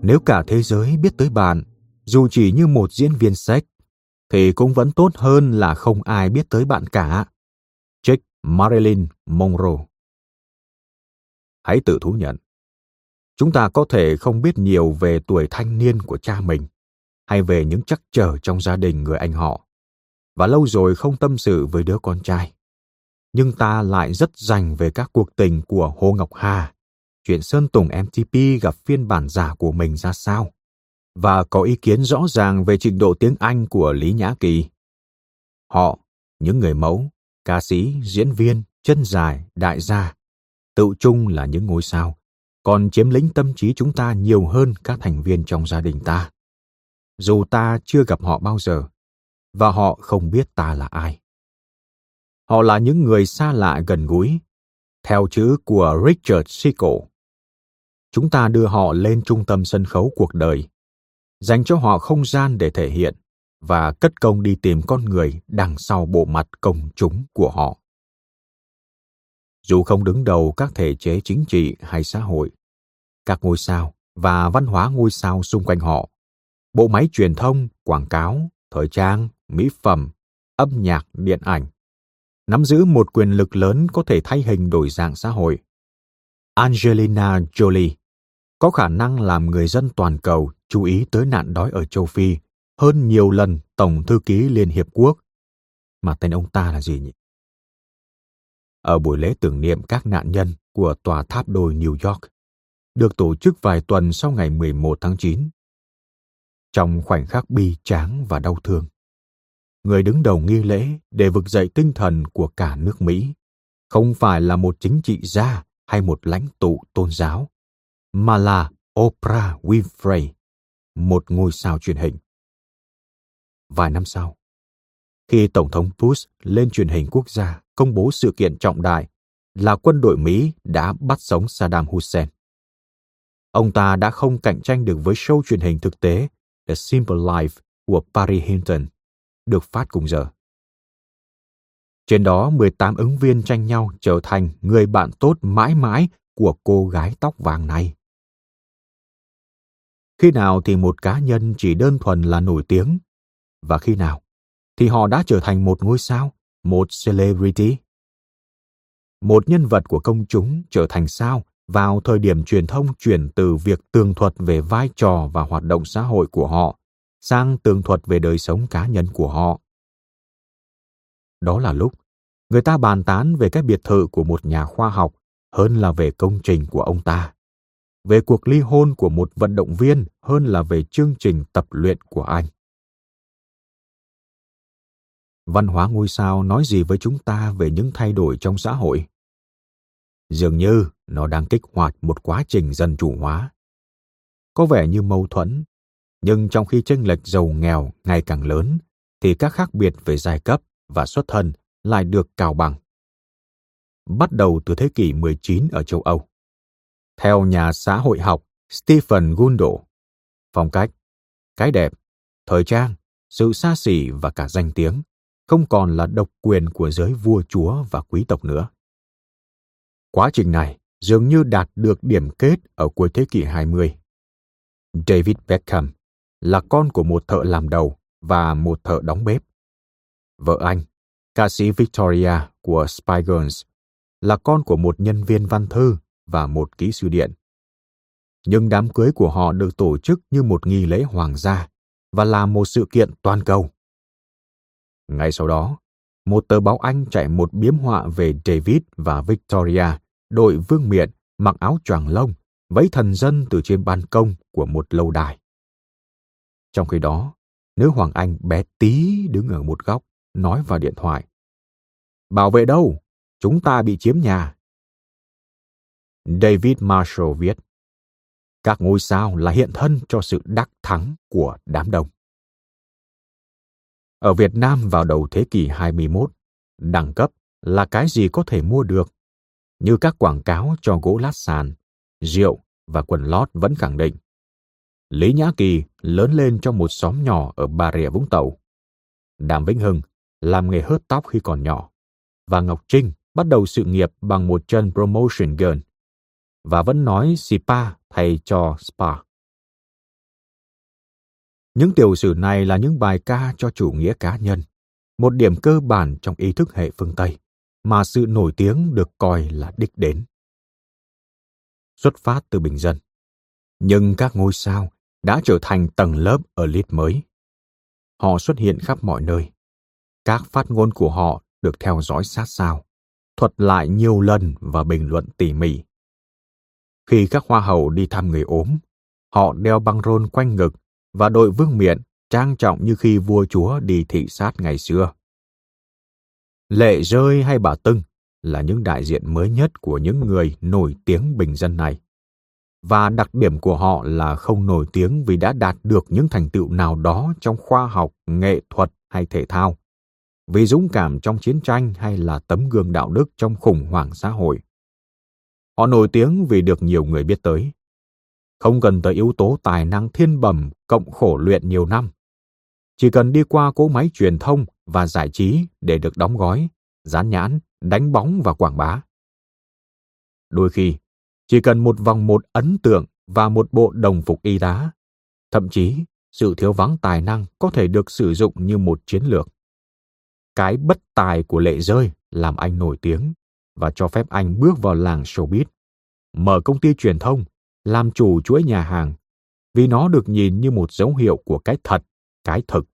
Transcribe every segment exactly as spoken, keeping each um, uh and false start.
Nếu cả thế giới biết tới bạn, dù chỉ như một diễn viên sách, thì cũng vẫn tốt hơn là không ai biết tới bạn cả. Jake Marilyn Monroe. Hãy tự thú nhận. Chúng ta có thể không biết nhiều về tuổi thanh niên của cha mình, hay về những trắc trở trong gia đình người anh họ, và lâu rồi không tâm sự với đứa con trai. Nhưng ta lại rất rành về các cuộc tình của Hồ Ngọc Hà, chuyện Sơn Tùng em tê pê gặp phiên bản giả của mình ra sao, và có ý kiến rõ ràng về trình độ tiếng Anh của Lý Nhã Kỳ. Họ, những người mẫu, ca sĩ, diễn viên, chân dài, đại gia, tự chung là những ngôi sao, còn chiếm lĩnh tâm trí chúng ta nhiều hơn các thành viên trong gia đình ta. Dù ta chưa gặp họ bao giờ, và họ không biết ta là ai. Họ là những người xa lạ gần gũi, theo chữ của Richard Sickle. Chúng ta đưa họ lên trung tâm sân khấu cuộc đời, dành cho họ không gian để thể hiện, và cất công đi tìm con người đằng sau bộ mặt công chúng của họ. Dù không đứng đầu các thể chế chính trị hay xã hội, các ngôi sao và văn hóa ngôi sao xung quanh họ, bộ máy truyền thông, quảng cáo, thời trang, mỹ phẩm, âm nhạc, điện ảnh, nắm giữ một quyền lực lớn có thể thay hình đổi dạng xã hội. Angelina Jolie có khả năng làm người dân toàn cầu chú ý tới nạn đói ở châu Phi hơn nhiều lần Tổng thư ký Liên Hiệp Quốc. Mà tên ông ta là gì nhỉ? Ở buổi lễ tưởng niệm các nạn nhân của tòa tháp đôi New York, được tổ chức vài tuần sau ngày mười một tháng chín. Trong khoảnh khắc bi tráng và đau thương, người đứng đầu nghi lễ để vực dậy tinh thần của cả nước Mỹ không phải là một chính trị gia hay một lãnh tụ tôn giáo, mà là Oprah Winfrey, một ngôi sao truyền hình. Vài năm sau, khi Tổng thống Bush lên truyền hình quốc gia công bố sự kiện trọng đại là quân đội Mỹ đã bắt sống Saddam Hussein, ông ta đã không cạnh tranh được với show truyền hình thực tế The Simple Life của Paris Hilton, được phát cùng giờ. Trên đó, mười tám ứng viên tranh nhau trở thành người bạn tốt mãi mãi của cô gái tóc vàng này. Khi nào thì một cá nhân chỉ đơn thuần là nổi tiếng, và khi nào thì họ đã trở thành một ngôi sao, một celebrity. Một nhân vật của công chúng trở thành sao vào thời điểm truyền thông chuyển từ việc tường thuật về vai trò và hoạt động xã hội của họ sang tường thuật về đời sống cá nhân của họ. Đó là lúc người ta bàn tán về cái biệt thự của một nhà khoa học hơn là về công trình của ông ta, về cuộc ly hôn của một vận động viên hơn là về chương trình tập luyện của anh. Văn hóa ngôi sao nói gì với chúng ta về những thay đổi trong xã hội? Dường như nó đang kích hoạt một quá trình dân chủ hóa. Có vẻ như mâu thuẫn, nhưng trong khi chênh lệch giàu nghèo ngày càng lớn, thì các khác biệt về giai cấp và xuất thân lại được cào bằng. Bắt đầu từ thế kỷ mười chín ở châu Âu. Theo nhà xã hội học Stephen Gundel, phong cách, cái đẹp, thời trang, sự xa xỉ và cả danh tiếng không còn là độc quyền của giới vua chúa và quý tộc nữa. Quá trình này dường như đạt được điểm kết ở cuối thế kỷ hai mươi. David Beckham là con của một thợ làm đầu và một thợ đóng bếp. Vợ anh, ca sĩ Victoria của Spice Girls, là con của một nhân viên văn thư và một kỹ sư điện. Nhưng đám cưới của họ được tổ chức như một nghi lễ hoàng gia và là một sự kiện toàn cầu. Ngay sau đó, một tờ báo Anh chạy một biếm họa về David và Victoria đội vương miện mặc áo choàng lông vẫy thần dân từ trên ban công của một lâu đài. Trong khi đó, nữ hoàng Anh bé tí đứng ở một góc nói vào điện thoại: "Bảo vệ đâu? Chúng ta bị chiếm nhà." David Marshall viết: "Các ngôi sao là hiện thân cho sự đắc thắng của đám đông." Ở Việt Nam vào đầu thế kỷ hai mươi mốt, đẳng cấp là cái gì có thể mua được, như các quảng cáo cho gỗ lát sàn, rượu và quần lót vẫn khẳng định. Lý Nhã Kỳ lớn lên trong một xóm nhỏ ở Bà Rịa Vũng Tàu. Đàm Vĩnh Hưng làm nghề hớt tóc khi còn nhỏ, và Ngọc Trinh bắt đầu sự nghiệp bằng một chân promotion girl, và vẫn nói spa thay cho spa. Những tiểu sử này là những bài ca cho chủ nghĩa cá nhân, một điểm cơ bản trong ý thức hệ phương Tây, mà sự nổi tiếng được coi là đích đến. Xuất phát từ bình dân, nhưng các ngôi sao đã trở thành tầng lớp elite mới. Họ xuất hiện khắp mọi nơi. Các phát ngôn của họ được theo dõi sát sao, thuật lại nhiều lần và bình luận tỉ mỉ. Khi các hoa hậu đi thăm người ốm, họ đeo băng rôn quanh ngực và đội vương miện trang trọng như khi vua chúa đi thị sát ngày xưa. Lệ Rơi hay bà Tưng là những đại diện mới nhất của những người nổi tiếng bình dân này. Và đặc điểm của họ là không nổi tiếng vì đã đạt được những thành tựu nào đó trong khoa học, nghệ thuật hay thể thao, vì dũng cảm trong chiến tranh hay là tấm gương đạo đức trong khủng hoảng xã hội. Họ nổi tiếng vì được nhiều người biết tới. Không cần tới yếu tố tài năng thiên bẩm cộng khổ luyện nhiều năm. Chỉ cần đi qua cỗ máy truyền thông và giải trí để được đóng gói, dán nhãn, đánh bóng và quảng bá. Đôi khi, chỉ cần một vòng một ấn tượng và một bộ đồng phục y tá. Thậm chí, sự thiếu vắng tài năng có thể được sử dụng như một chiến lược. Cái bất tài của Lệ Rơi làm anh nổi tiếng và cho phép anh bước vào làng showbiz, mở công ty truyền thông, làm chủ chuỗi nhà hàng, vì nó được nhìn như một dấu hiệu của cái thật, cái thực.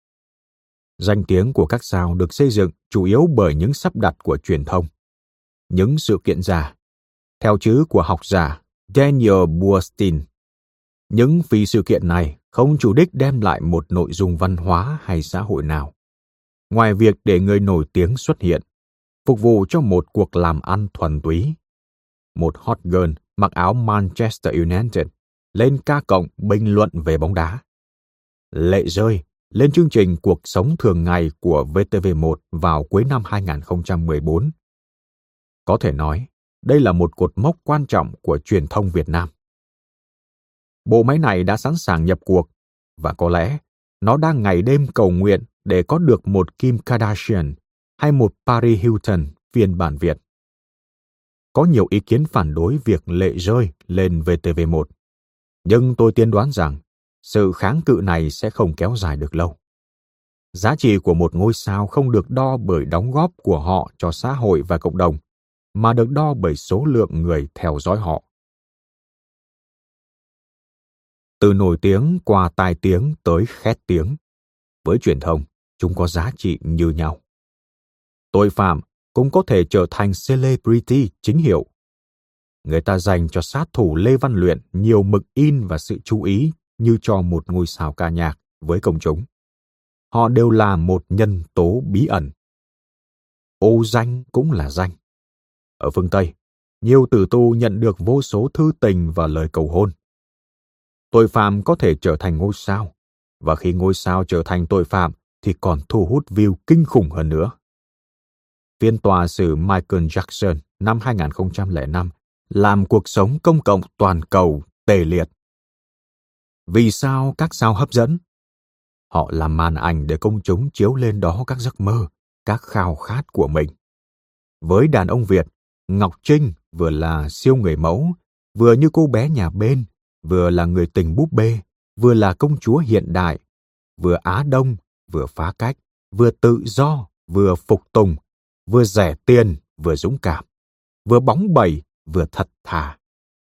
Danh tiếng của các sao được xây dựng chủ yếu bởi những sắp đặt của truyền thông, những sự kiện giả, theo chữ của học giả Daniel Boorstin. Những phi sự kiện này không chủ đích đem lại một nội dung văn hóa hay xã hội nào, ngoài việc để người nổi tiếng xuất hiện, phục vụ cho một cuộc làm ăn thuần túy. Một hot girl mặc áo Manchester United lên ca cộng bình luận về bóng đá. Lệ Rơi lên chương trình Cuộc sống thường ngày của vê tê vê một vào cuối năm hai không một bốn. Có thể nói, đây là một cột mốc quan trọng của truyền thông Việt Nam. Bộ máy này đã sẵn sàng nhập cuộc, và có lẽ nó đang ngày đêm cầu nguyện để có được một Kim Kardashian hay một Paris Hilton phiên bản Việt. Có nhiều ý kiến phản đối việc Lệ Rơi lên vê tê vê một, nhưng tôi tiên đoán rằng sự kháng cự này sẽ không kéo dài được lâu. Giá trị của một ngôi sao không được đo bởi đóng góp của họ cho xã hội và cộng đồng, mà được đo bởi số lượng người theo dõi họ. Từ nổi tiếng qua tai tiếng tới khét tiếng, với truyền thông, chúng có giá trị như nhau. Tội phạm cũng có thể trở thành celebrity chính hiệu. Người ta dành cho sát thủ Lê Văn Luyện nhiều mực in và sự chú ý như cho một ngôi sao ca nhạc với công chúng. Họ đều là một nhân tố bí ẩn. Ô danh cũng là danh. Ở phương Tây, nhiều tử tù nhận được vô số thư tình và lời cầu hôn. Tội phạm có thể trở thành ngôi sao, và khi ngôi sao trở thành tội phạm thì còn thu hút view kinh khủng hơn nữa. Phiên tòa xử Michael Jackson năm hai không không năm làm cuộc sống công cộng toàn cầu tê liệt. Vì sao các sao hấp dẫn? Họ làm màn ảnh để công chúng chiếu lên đó các giấc mơ, các khao khát của mình. Với đàn ông Việt, Ngọc Trinh vừa là siêu người mẫu, vừa như cô bé nhà bên, vừa là người tình búp bê, vừa là công chúa hiện đại, vừa Á Đông, vừa phá cách, vừa tự do, vừa phục tùng, vừa rẻ tiền, vừa dũng cảm, vừa bóng bẩy, vừa thật thà.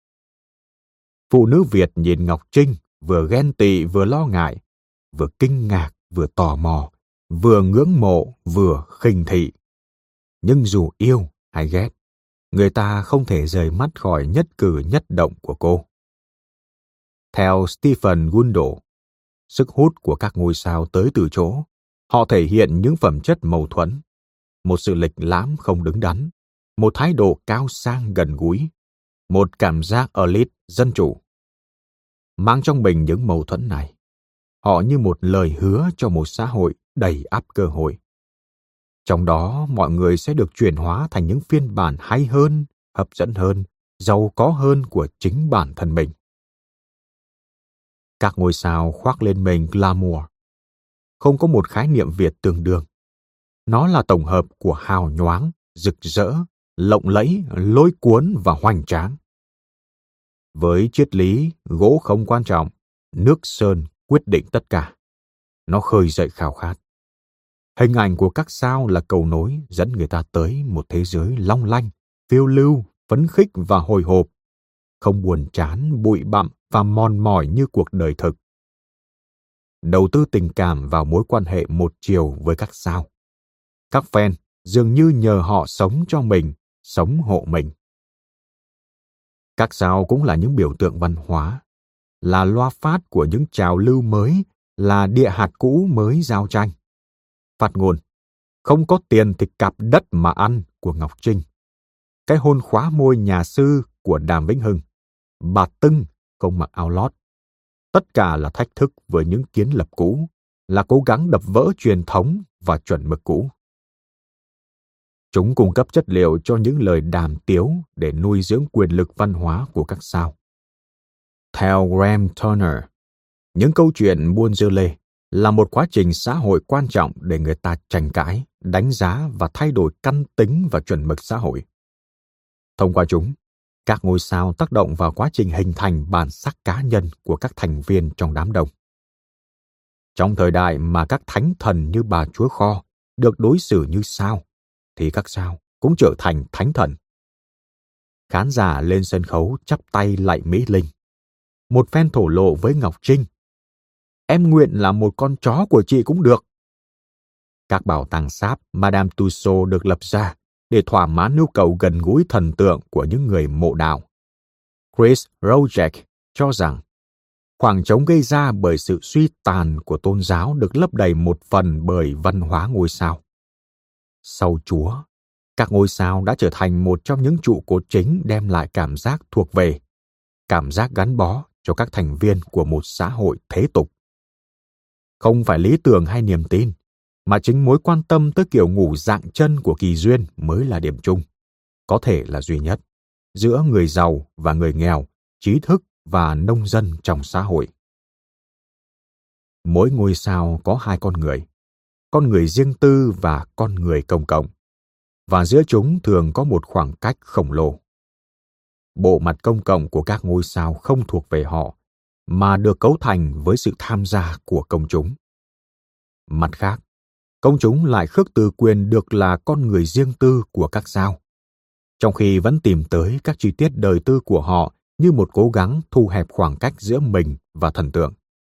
Phụ nữ Việt nhìn Ngọc Trinh vừa ghen tị vừa lo ngại, vừa kinh ngạc vừa tò mò, vừa ngưỡng mộ vừa khinh thị. Nhưng dù yêu hay ghét, người ta không thể rời mắt khỏi nhất cử nhất động của cô. Theo Stephen Gundel, sức hút của các ngôi sao tới từ chỗ họ thể hiện những phẩm chất mâu thuẫn, một sự lịch lãm không đứng đắn, một thái độ cao sang gần gũi, một cảm giác elite dân chủ. Mang trong mình những mâu thuẫn này, họ như một lời hứa cho một xã hội đầy ắp cơ hội. Trong đó, mọi người sẽ được chuyển hóa thành những phiên bản hay hơn, hấp dẫn hơn, giàu có hơn của chính bản thân mình. Các ngôi sao khoác lên mình glamour. Không có một khái niệm Việt tương đương. Nó là tổng hợp của hào nhoáng, rực rỡ, lộng lẫy, lôi cuốn và hoành tráng. Với triết lý gỗ không quan trọng, nước sơn quyết định tất cả. Nó khơi dậy khao khát. Hình ảnh của các sao là cầu nối dẫn người ta tới một thế giới long lanh, phiêu lưu, phấn khích và hồi hộp, không buồn chán, bụi bặm và mòn mỏi như cuộc đời thực. Đầu tư tình cảm vào mối quan hệ một chiều với các sao. Các fan dường như nhờ họ sống cho mình, sống hộ mình. Các sao cũng là những biểu tượng văn hóa, là loa phát của những trào lưu mới, là địa hạt cũ mới giao tranh. Phát ngôn "không có tiền thì cạp đất mà ăn" của Ngọc Trinh, cái hôn khóa môi nhà sư của Đàm Vĩnh Hưng, bà Tưng không mặc áo lót. Tất cả là thách thức với những kiến lập cũ, là cố gắng đập vỡ truyền thống và chuẩn mực cũ. Chúng cung cấp chất liệu cho những lời đàm tiếu để nuôi dưỡng quyền lực văn hóa của các sao. Theo Graham Turner, những câu chuyện buôn dưa lê là một quá trình xã hội quan trọng để người ta tranh cãi, đánh giá và thay đổi căn tính và chuẩn mực xã hội. Thông qua chúng, các ngôi sao tác động vào quá trình hình thành bản sắc cá nhân của các thành viên trong đám đông. Trong thời đại mà các thánh thần như bà Chúa Kho được đối xử như sao, thì các sao cũng trở thành thánh thần. Khán giả lên sân khấu chắp tay lạy Mỹ Linh. Một fan thổ lộ với Ngọc Trinh: "Em nguyện là một con chó của chị cũng được." Các bảo tàng sáp Madame Tussauds được lập ra để thỏa mãn nhu cầu gần gũi thần tượng của những người mộ đạo. Chris Rojek cho rằng khoảng trống gây ra bởi sự suy tàn của tôn giáo được lấp đầy một phần bởi văn hóa ngôi sao. Sau Chúa, các ngôi sao đã trở thành một trong những trụ cột chính đem lại cảm giác thuộc về, cảm giác gắn bó cho các thành viên của một xã hội thế tục. Không phải lý tưởng hay niềm tin, mà chính mối quan tâm tới kiểu ngủ dạng chân của kỳ duyên mới là điểm chung, có thể là duy nhất, giữa người giàu và người nghèo, trí thức và nông dân trong xã hội. Mỗi ngôi sao có hai con người, con người riêng tư và con người công cộng, và giữa chúng thường có một khoảng cách khổng lồ. Bộ mặt công cộng của các ngôi sao không thuộc về họ, mà được cấu thành với sự tham gia của công chúng. Mặt khác, công chúng lại khước từ quyền được là con người riêng tư của các sao, trong khi vẫn tìm tới các chi tiết đời tư của họ như một cố gắng thu hẹp khoảng cách giữa mình và thần tượng.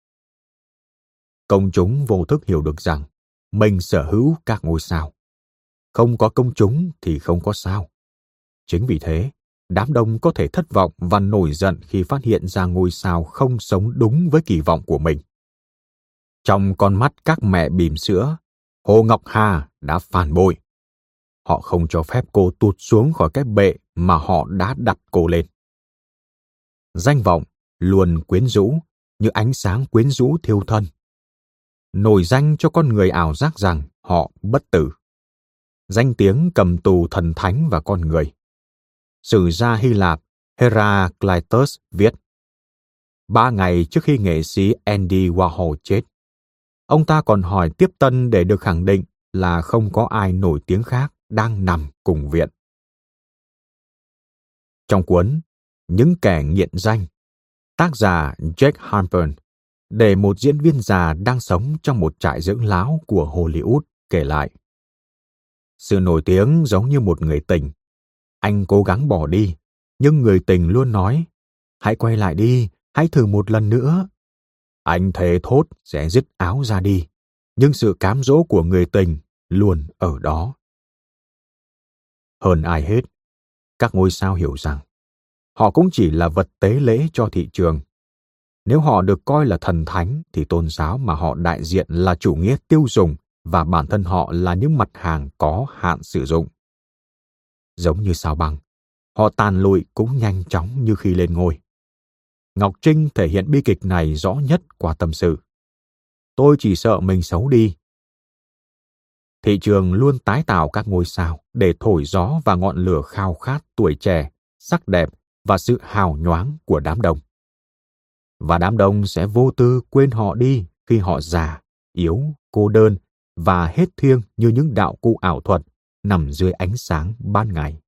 Công chúng vô thức hiểu được rằng mình sở hữu các ngôi sao. Không có công chúng thì không có sao. Chính vì thế, đám đông có thể thất vọng và nổi giận khi phát hiện ra ngôi sao không sống đúng với kỳ vọng của mình. Trong con mắt các mẹ bỉm sữa, Hồ Ngọc Hà đã phản bội. Họ không cho phép cô tụt xuống khỏi cái bệ mà họ đã đặt cô lên. Danh vọng luôn quyến rũ như ánh sáng quyến rũ thiêu thân. Nổi danh cho con người ảo giác rằng họ bất tử. Danh tiếng cầm tù thần thánh và con người. Sử gia Hy Lạp Heraclitus viết: Ba ngày trước khi nghệ sĩ Andy Warhol chết, ông ta còn hỏi tiếp tân để được khẳng định là không có ai nổi tiếng khác đang nằm cùng viện. Trong cuốn Những kẻ nghiện danh, tác giả Jack Halpern để một diễn viên già đang sống trong một trại dưỡng lão của Hollywood kể lại: Sự nổi tiếng giống như một người tình. Anh cố gắng bỏ đi, nhưng người tình luôn nói: Hãy quay lại đi, hãy thử một lần nữa. Anh thề thốt sẽ dứt áo ra đi, nhưng sự cám dỗ của người tình luôn ở đó. Hơn ai hết, các ngôi sao hiểu rằng họ cũng chỉ là vật tế lễ cho thị trường. Nếu họ được coi là thần thánh thì tôn giáo mà họ đại diện là chủ nghĩa tiêu dùng và bản thân họ là những mặt hàng có hạn sử dụng. Giống như sao băng, họ tàn lụi cũng nhanh chóng như khi lên ngôi. Ngọc Trinh thể hiện bi kịch này rõ nhất qua tâm sự: Tôi chỉ sợ mình xấu đi. Thị trường luôn tái tạo các ngôi sao để thổi gió và ngọn lửa khao khát tuổi trẻ, sắc đẹp và sự hào nhoáng của đám đông. Và đám đông sẽ vô tư quên họ đi khi họ già, yếu, cô đơn và hết thiêng như những đạo cụ ảo thuật nằm dưới ánh sáng ban ngày.